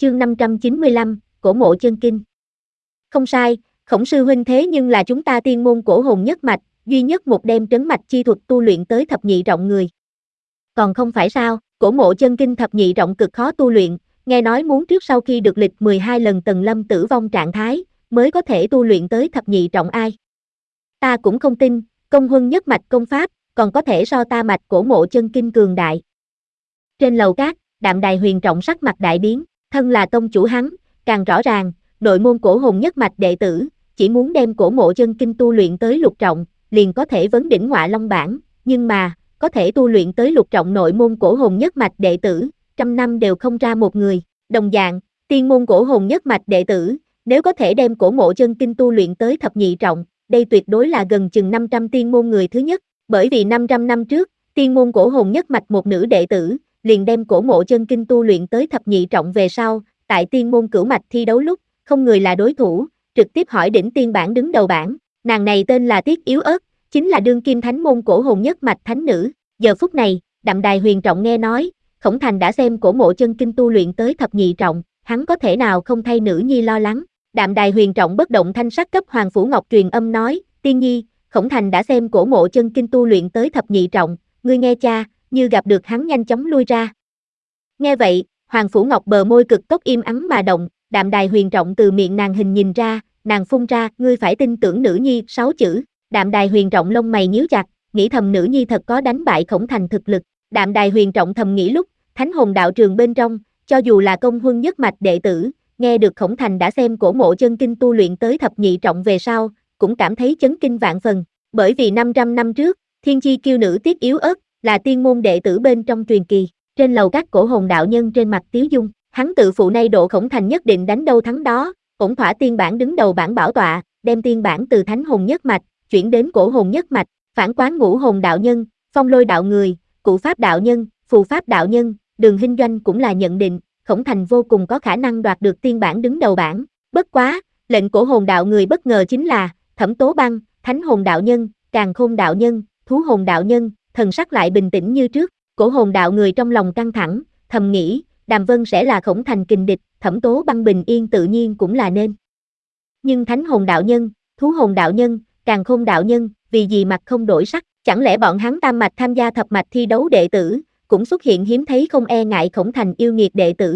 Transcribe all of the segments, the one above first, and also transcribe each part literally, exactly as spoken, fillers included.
Chương năm trăm chín mươi lăm, Cổ mộ chân kinh. Không sai, Khổng sư huynh, thế nhưng là chúng ta tiên môn cổ hồn nhất mạch, duy nhất một đem trấn mạch chi thuật tu luyện tới thập nhị trọng người. Còn không phải sao, cổ mộ chân kinh thập nhị trọng cực khó tu luyện, nghe nói muốn trước sau khi được lịch mười hai lần tầng lâm tử vong trạng thái, mới có thể tu luyện tới thập nhị trọng ai. Ta cũng không tin, công huân nhất mạch công pháp, còn có thể so ta mạch cổ mộ chân kinh cường đại. Trên lầu cát, Đạm Đài Huyền trọng sắc mặt đại biến, thân là tông chủ hắn, càng rõ ràng, nội môn cổ hồn nhất mạch đệ tử, chỉ muốn đem cổ mộ chân kinh tu luyện tới lục trọng, liền có thể vấn đỉnh Ngọa Long bảng, nhưng mà, có thể tu luyện tới lục trọng nội môn cổ hồn nhất mạch đệ tử, trăm năm đều không ra một người. Đồng dạng, tiên môn cổ hồn nhất mạch đệ tử, nếu có thể đem cổ mộ chân kinh tu luyện tới thập nhị trọng, đây tuyệt đối là gần chừng năm trăm tiên môn người thứ nhất, bởi vì năm trăm năm trước, tiên môn cổ hồn nhất mạch một nữ đệ tử, liền đem cổ mộ chân kinh tu luyện tới thập nhị trọng về sau, tại tiên môn cửu mạch thi đấu lúc, không người là đối thủ, trực tiếp hỏi đỉnh tiên bảng đứng đầu bảng, nàng này tên là Tiết Yếu Ớt, chính là đương kim thánh môn cổ hồn nhất mạch thánh nữ. Giờ phút này, Đạm Đài Huyền trọng nghe nói, Khổng Thành đã xem cổ mộ chân kinh tu luyện tới thập nhị trọng, hắn có thể nào không thay nữ nhi lo lắng. Đạm Đài Huyền trọng bất động thanh sắc cấp Hoàng Phủ Ngọc truyền âm nói, tiên nhi, Khổng Thành đã xem cổ mộ chân kinh tu luyện tới thập nhị trọng, ngươi nghe cha, như gặp được hắn nhanh chóng lui ra. Nghe vậy, Hoàng Phủ Ngọc bờ môi cực tốc im ắng mà động, Đạm Đài Huyền trọng từ miệng nàng hình nhìn ra, nàng phun ra, ngươi phải tin tưởng nữ nhi, sáu chữ. Đạm Đài Huyền trọng lông mày nhíu chặt, nghĩ thầm nữ nhi thật có đánh bại Khổng Thành thực lực. Đạm Đài Huyền trọng thầm nghĩ lúc, Thánh Hồn đạo trường bên trong, cho dù là công huân nhất mạch đệ tử, nghe được Khổng Thành đã xem cổ mộ chân kinh tu luyện tới thập nhị trọng về sau, cũng cảm thấy chấn kinh vạn phần, bởi vì năm trăm năm trước, thiên chi kiêu nữ Tiết Yếu Ớt, là tiên môn đệ tử bên trong truyền kỳ. Trên lầu các cổ hồn đạo nhân trên mặt tiếu dung, hắn tự phụ nay độ Khổng Thành nhất định đánh đâu thắng đó, ổn thỏa tiên bản đứng đầu bảng bảo tọa, đem tiên bản từ Thánh Hồn nhất mạch chuyển đến cổ hồn nhất mạch, phản quán ngũ hồn đạo nhân, phong lôi đạo người, cụ pháp đạo nhân, phù pháp đạo nhân, Đường Hinh Doanh cũng là nhận định, Khổng Thành vô cùng có khả năng đoạt được tiên bản đứng đầu bảng. Bất quá, lệnh cổ hồn đạo người bất ngờ chính là Thẩm Tố Băng, Thánh Hồn đạo nhân, Càn Khôn đạo nhân, Thú Hồn đạo nhân, thần sắc lại bình tĩnh như trước. Cổ hồn đạo người trong lòng căng thẳng, thầm nghĩ, Đàm Vân sẽ là Khổng Thành kình địch, Thẩm Tố Băng bình yên tự nhiên cũng là nên. Nhưng Thánh Hồn đạo nhân, Thú Hồn đạo nhân, Càn Khôn đạo nhân, vì gì mặt không đổi sắc, chẳng lẽ bọn hắn tam mạch tham gia thập mạch thi đấu đệ tử, cũng xuất hiện hiếm thấy không e ngại Khổng Thành yêu nghiệt đệ tử.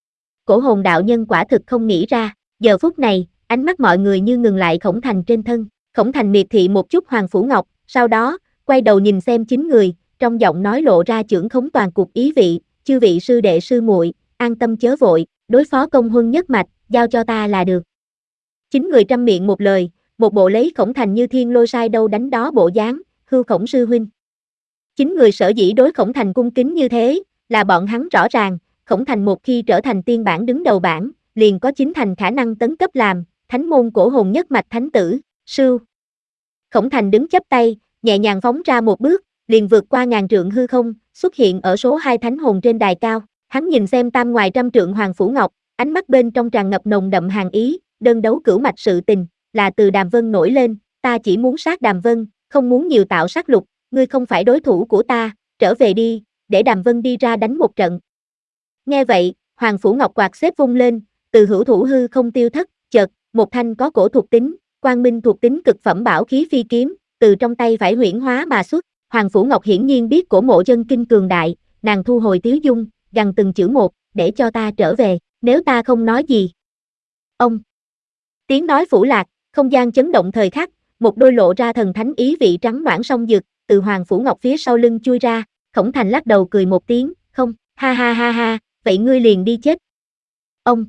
Cổ hồn đạo nhân quả thực không nghĩ ra, giờ phút này, ánh mắt mọi người như ngừng lại Khổng Thành trên thân. Khổng Thành miệt thị một chút Hoàng Phủ Ngọc, sau đó, quay đầu nhìn xem chín người, trong giọng nói lộ ra chưởng khống toàn cục ý vị, chư vị sư đệ sư muội, an tâm chớ vội, đối phó công huân nhất mạch, giao cho ta là được. Chín người trăm miệng một lời, một bộ lấy Khổng Thành như thiên lôi sai đâu đánh đó bộ dáng, hưu Khổng sư huynh. Chín người sở dĩ đối Khổng Thành cung kính như thế, là bọn hắn rõ ràng, Khổng Thành một khi trở thành tiên bản đứng đầu bảng, liền có chín thành khả năng tấn cấp làm thánh môn cổ hồn nhất mạch thánh tử. Sưu. Khổng Thành đứng chắp tay, nhẹ nhàng phóng ra một bước, liền vượt qua ngàn trượng hư không, xuất hiện ở số hai thánh hồn trên đài cao. Hắn nhìn xem tam ngoài trăm trượng Hoàng Phủ Ngọc, ánh mắt bên trong tràn ngập nồng đậm hàn ý, đơn đấu cửu mạch sự tình, là từ Đàm Vân nổi lên, ta chỉ muốn sát Đàm Vân, không muốn nhiều tạo sát lục, ngươi không phải đối thủ của ta, trở về đi, để Đàm Vân đi ra đánh một trận. Nghe vậy, Hoàng Phủ Ngọc quạt xếp vung lên, từ hữu thủ hư không tiêu thất, chợt, một thanh có cổ thuộc tính, quang minh thuộc tính cực phẩm bảo khí phi kiếm, từ trong tay phải huyễn hóa mà xuất. Hoàng Phủ Ngọc hiển nhiên biết cổ mộ chân kinh cường đại, nàng thu hồi tiếu dung, gằn từng chữ một, để cho ta trở về, nếu ta không nói gì. Ông. Tiếng nói phủ lạc, không gian chấn động thời khắc, một đôi lộ ra thần thánh ý vị trắng noãn song dực, từ Hoàng Phủ Ngọc phía sau lưng chui ra. Khổng Thành lắc đầu cười một tiếng, không, ha ha ha ha, vậy ngươi liền đi chết. Ông.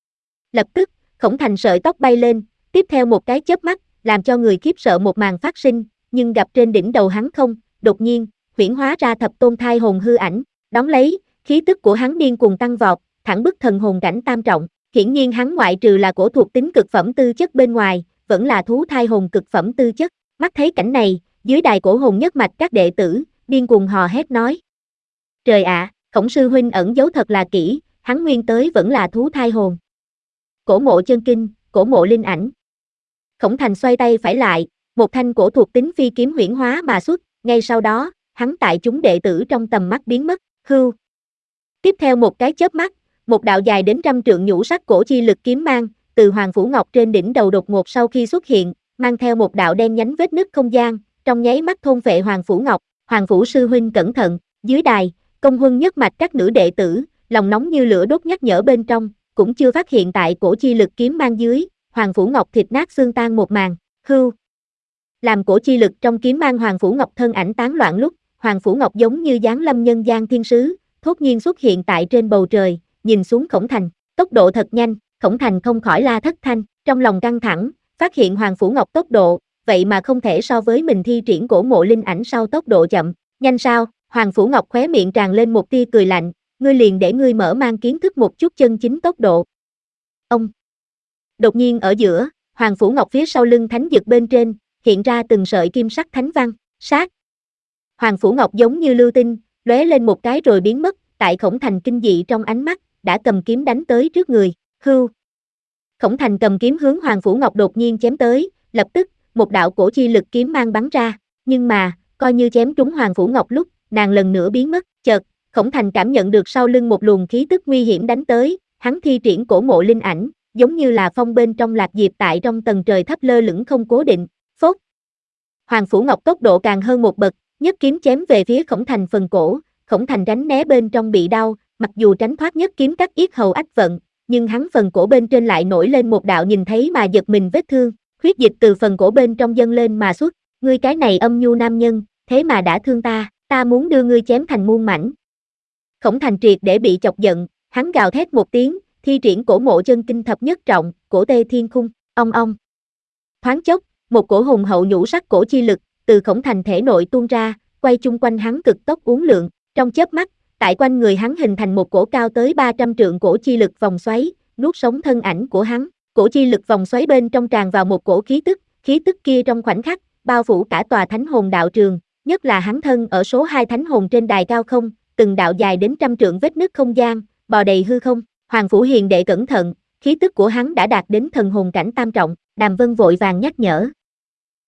Lập tức, Khổng Thành sợi tóc bay lên, tiếp theo một cái chớp mắt, làm cho người khiếp sợ một màn phát sinh, nhưng gặp trên đỉnh đầu hắn không, đột nhiên, huyễn hóa ra thập tôn thai hồn hư ảnh, đón lấy, khí tức của hắn điên cuồng tăng vọt, thẳng bức thần hồn cảnh tam trọng. Hiển nhiên hắn ngoại trừ là cổ thuộc tính cực phẩm tư chất bên ngoài, vẫn là thú thai hồn cực phẩm tư chất. Mắt thấy cảnh này, dưới đài cổ hồn nhất mạch các đệ tử, điên cuồng hò hét nói. Trời ạ, Khổng sư huynh ẩn giấu thật là kỹ, hắn nguyên tới vẫn là thú thai hồn. Cổ mộ chân kinh, cổ mộ linh ảnh. Khổng Thành xoay tay phải lại, một thanh cổ thuộc tính phi kiếm huyễn hóa mà xuất, ngay sau đó, hắn tại chúng đệ tử trong tầm mắt biến mất, hưu. Tiếp theo một cái chớp mắt, Một đạo dài đến trăm trượng nhũ sắc cổ chi lực kiếm mang, từ Hoàng Phủ Ngọc trên đỉnh đầu đột ngột sau khi xuất hiện, mang theo một đạo đen nhánh vết nứt không gian, trong nháy mắt thôn phệ Hoàng Phủ Ngọc. Hoàng Phủ sư huynh cẩn thận, dưới đài, công huân nhất mạch các nữ đệ tử, lòng nóng như lửa đốt nhắc nhở bên trong, cũng chưa phát hiện tại cổ chi lực kiếm mang dưới, Hoàng Phủ Ngọc thịt nát xương tan một màn. Hưu. Làm cổ chi lực trong kiếm mang Hoàng Phủ Ngọc thân ảnh tán loạn lúc, Hoàng Phủ Ngọc giống như giáng lâm nhân gian thiên sứ, thốt nhiên xuất hiện tại trên bầu trời, nhìn xuống Khổng Thành, tốc độ thật nhanh, Khổng Thành không khỏi la thất thanh, trong lòng căng thẳng, phát hiện Hoàng Phủ Ngọc tốc độ, vậy mà không thể so với mình thi triển cổ mộ linh ảnh sau tốc độ chậm, nhanh sao? Hoàng Phủ Ngọc khóe miệng tràn lên một tia cười lạnh, ngươi liền để ngươi mở mang kiến thức một chút chân chính tốc độ. Ông. Đột nhiên ở giữa, Hoàng Phủ Ngọc phía sau lưng thánh dực bên trên, hiện ra từng sợi kim sắc thánh văn, sát. Hoàng Phủ Ngọc giống như lưu tinh, lóe lên một cái rồi biến mất, tại Khổng Thành kinh dị trong ánh mắt, đã cầm kiếm đánh tới trước người, hưu. Khổng Thành cầm kiếm hướng Hoàng Phủ Ngọc đột nhiên chém tới, lập tức, một đạo cổ chi lực kiếm mang bắn ra, nhưng mà, coi như chém trúng Hoàng Phủ Ngọc lúc, nàng lần nữa biến mất, chợt, Khổng Thành cảm nhận được sau lưng một luồng khí tức nguy hiểm đánh tới, hắn thi triển cổ mộ linh ảnh, giống như là phong bên trong lạc diệp tại trong tầng trời thấp lơ lửng không cố định, phốt. Hoàng Phủ Ngọc tốc độ càng hơn một bậc, nhất kiếm chém về phía Khổng Thành phần cổ, Khổng Thành tránh né bên trong bị đau, mặc dù tránh thoát nhất kiếm cắt yết hầu ách vận, nhưng hắn phần cổ bên trên lại nổi lên một đạo nhìn thấy mà giật mình vết thương, huyết dịch từ phần cổ bên trong dâng lên mà xuất, ngươi cái này âm nhu nam nhân, thế mà đã thương ta, ta muốn đưa ngươi chém thành muôn mảnh. Khổng Thành triệt để bị chọc giận, hắn gào thét một tiếng, thi triển cổ mộ chân kinh thập nhất trọng, cổ tê thiên khung, ong ong. Thoáng chốc, một cổ hùng hậu nhũ sắc cổ chi lực, từ Khổng Thành thể nội tuôn ra, quay chung quanh hắn cực tốc uốn lượn, trong chớp mắt, tại quanh người hắn hình thành một cổ cao tới ba trăm trượng cổ chi lực vòng xoáy, nuốt sống thân ảnh của hắn. Cổ chi lực vòng xoáy bên trong tràn vào một cổ khí tức, khí tức kia trong khoảnh khắc, bao phủ cả tòa thánh hồn đạo trường, nhất là hắn thân ở số hai thánh hồn trên đài cao không, từng đạo dài đến trăm trượng vết nứt không gian, bò đầy hư không. Hoàng Phủ hiền đệ cẩn thận, khí tức của hắn đã đạt đến thần hồn cảnh tam trọng, Đàm Vân vội vàng nhắc nhở,